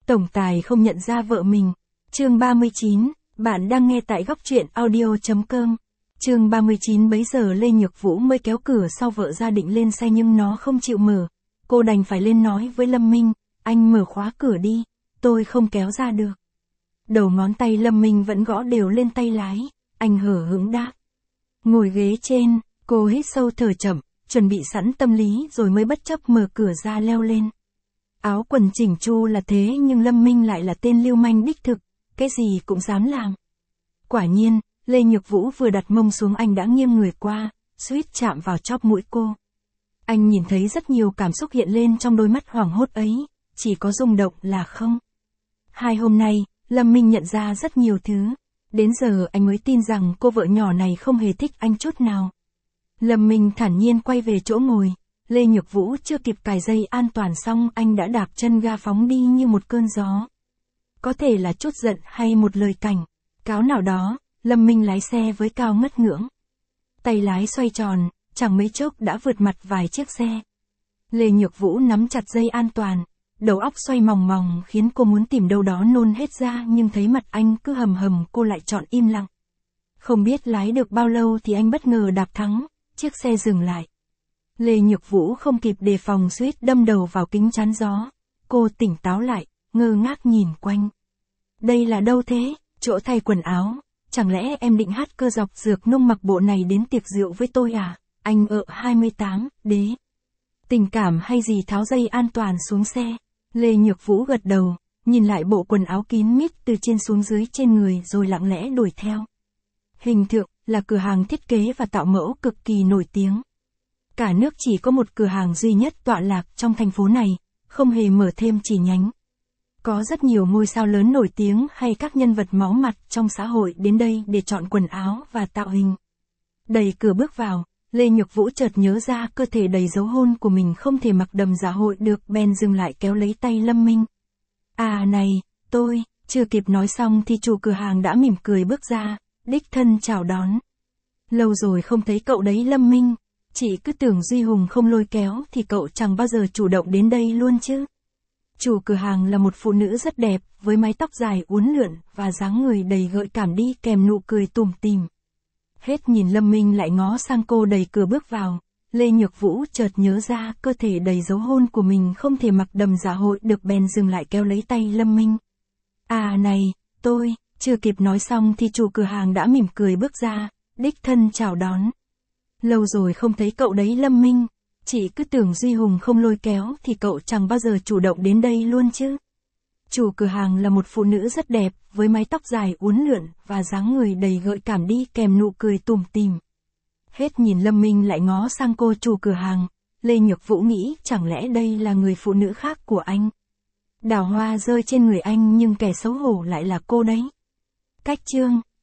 Tổng tài không nhận ra vợ mình. Chương 39, bạn đang nghe tại góc truyện audio.com. Chương 39 bấy giờ Lê Nhược Vũ mới kéo cửa sau vợ ra định lên xe nhưng nó không chịu mở. Cô đành phải lên nói với Lâm Minh, anh mở khóa cửa đi, tôi không kéo ra được. Đầu ngón tay Lâm Minh vẫn gõ đều lên tay lái, anh hở hững đáp. Ngồi ghế trên, cô hít sâu thở chậm, chuẩn bị sẵn tâm lý rồi mới bất chấp mở cửa ra leo lên. Áo quần chỉnh chu là thế nhưng Lâm Minh lại là tên lưu manh đích thực, cái gì cũng dám làm. Quả nhiên, Lê Nhược Vũ vừa đặt mông xuống anh đã nghiêng người qua, suýt chạm vào chóp mũi cô. Anh nhìn thấy rất nhiều cảm xúc hiện lên trong đôi mắt hoảng hốt ấy, chỉ có rung động là không. 2 hôm nay, Lâm Minh nhận ra rất nhiều thứ. Đến giờ anh mới tin rằng cô vợ nhỏ này không hề thích anh chút nào. Lâm Minh thản nhiên quay về chỗ ngồi. Lê Nhược Vũ chưa kịp cài dây an toàn xong anh đã đạp chân ga phóng đi như một cơn gió. Có thể là chút giận hay một lời cảnh cáo nào đó, Lâm Minh lái xe với cao ngất ngưỡng. Tay lái xoay tròn, chẳng mấy chốc đã vượt mặt vài chiếc xe. Lê Nhược Vũ nắm chặt dây an toàn, đầu óc xoay mòng mòng khiến cô muốn tìm đâu đó nôn hết ra nhưng thấy mặt anh cứ hầm hầm cô lại chọn im lặng. Không biết lái được bao lâu thì anh bất ngờ đạp thắng, chiếc xe dừng lại. Lê Nhược Vũ không kịp đề phòng suýt đâm đầu vào kính chắn gió. Cô tỉnh táo lại, ngơ ngác nhìn quanh. Đây là đâu thế? Chỗ thay quần áo. Chẳng lẽ em định hát cơ dọc dược nông mặc bộ này đến tiệc rượu với tôi à? Anh 28, đế. Tình cảm hay gì tháo dây an toàn xuống xe. Lê Nhược Vũ gật đầu, nhìn lại bộ quần áo kín mít từ trên xuống dưới trên người rồi lặng lẽ đuổi theo. Hình Thượng là cửa hàng thiết kế và tạo mẫu cực kỳ nổi tiếng. Cả nước chỉ có một cửa hàng duy nhất tọa lạc trong thành phố này, không hề mở thêm chi nhánh. Có rất nhiều ngôi sao lớn nổi tiếng hay các nhân vật máu mặt trong xã hội đến đây để chọn quần áo và tạo hình. Đẩy cửa bước vào, Lê Nhược Vũ chợt nhớ ra cơ thể đầy dấu hôn của mình không thể mặc đầm dạ hội được bèn dừng lại kéo lấy tay Lâm Minh. À này, tôi, chưa kịp nói xong thì chủ cửa hàng đã mỉm cười bước ra, đích thân chào đón. Lâu rồi không thấy cậu đấy Lâm Minh. Chị cứ tưởng Duy Hùng không lôi kéo thì cậu chẳng bao giờ chủ động đến đây luôn chứ. Chủ cửa hàng là một phụ nữ rất đẹp, với mái tóc dài uốn lượn và dáng người đầy gợi cảm đi kèm nụ cười tủm tỉm. Hết nhìn Lâm Minh lại ngó sang cô đẩy cửa bước vào, Lê Nhược Vũ chợt nhớ ra cơ thể đầy dấu hôn của mình không thể mặc đầm dạ hội được bèn dừng lại kéo lấy tay Lâm Minh. À này, tôi, chưa kịp nói xong thì chủ cửa hàng đã mỉm cười bước ra, đích thân chào đón. Lâu rồi không thấy cậu đấy Lâm Minh. Chị cứ tưởng Duy Hùng không lôi kéo thì cậu chẳng bao giờ chủ động đến đây luôn chứ. Chủ cửa hàng là một phụ nữ rất đẹp, với mái tóc dài uốn lượn và dáng người đầy gợi cảm đi kèm nụ cười tủm tỉm. Hết nhìn Lâm Minh lại ngó sang cô chủ cửa hàng, Lê Nhược Vũ nghĩ chẳng lẽ đây là người phụ nữ khác của anh. Đào hoa rơi trên người anh nhưng kẻ xấu hổ lại là cô đấy. Cách chương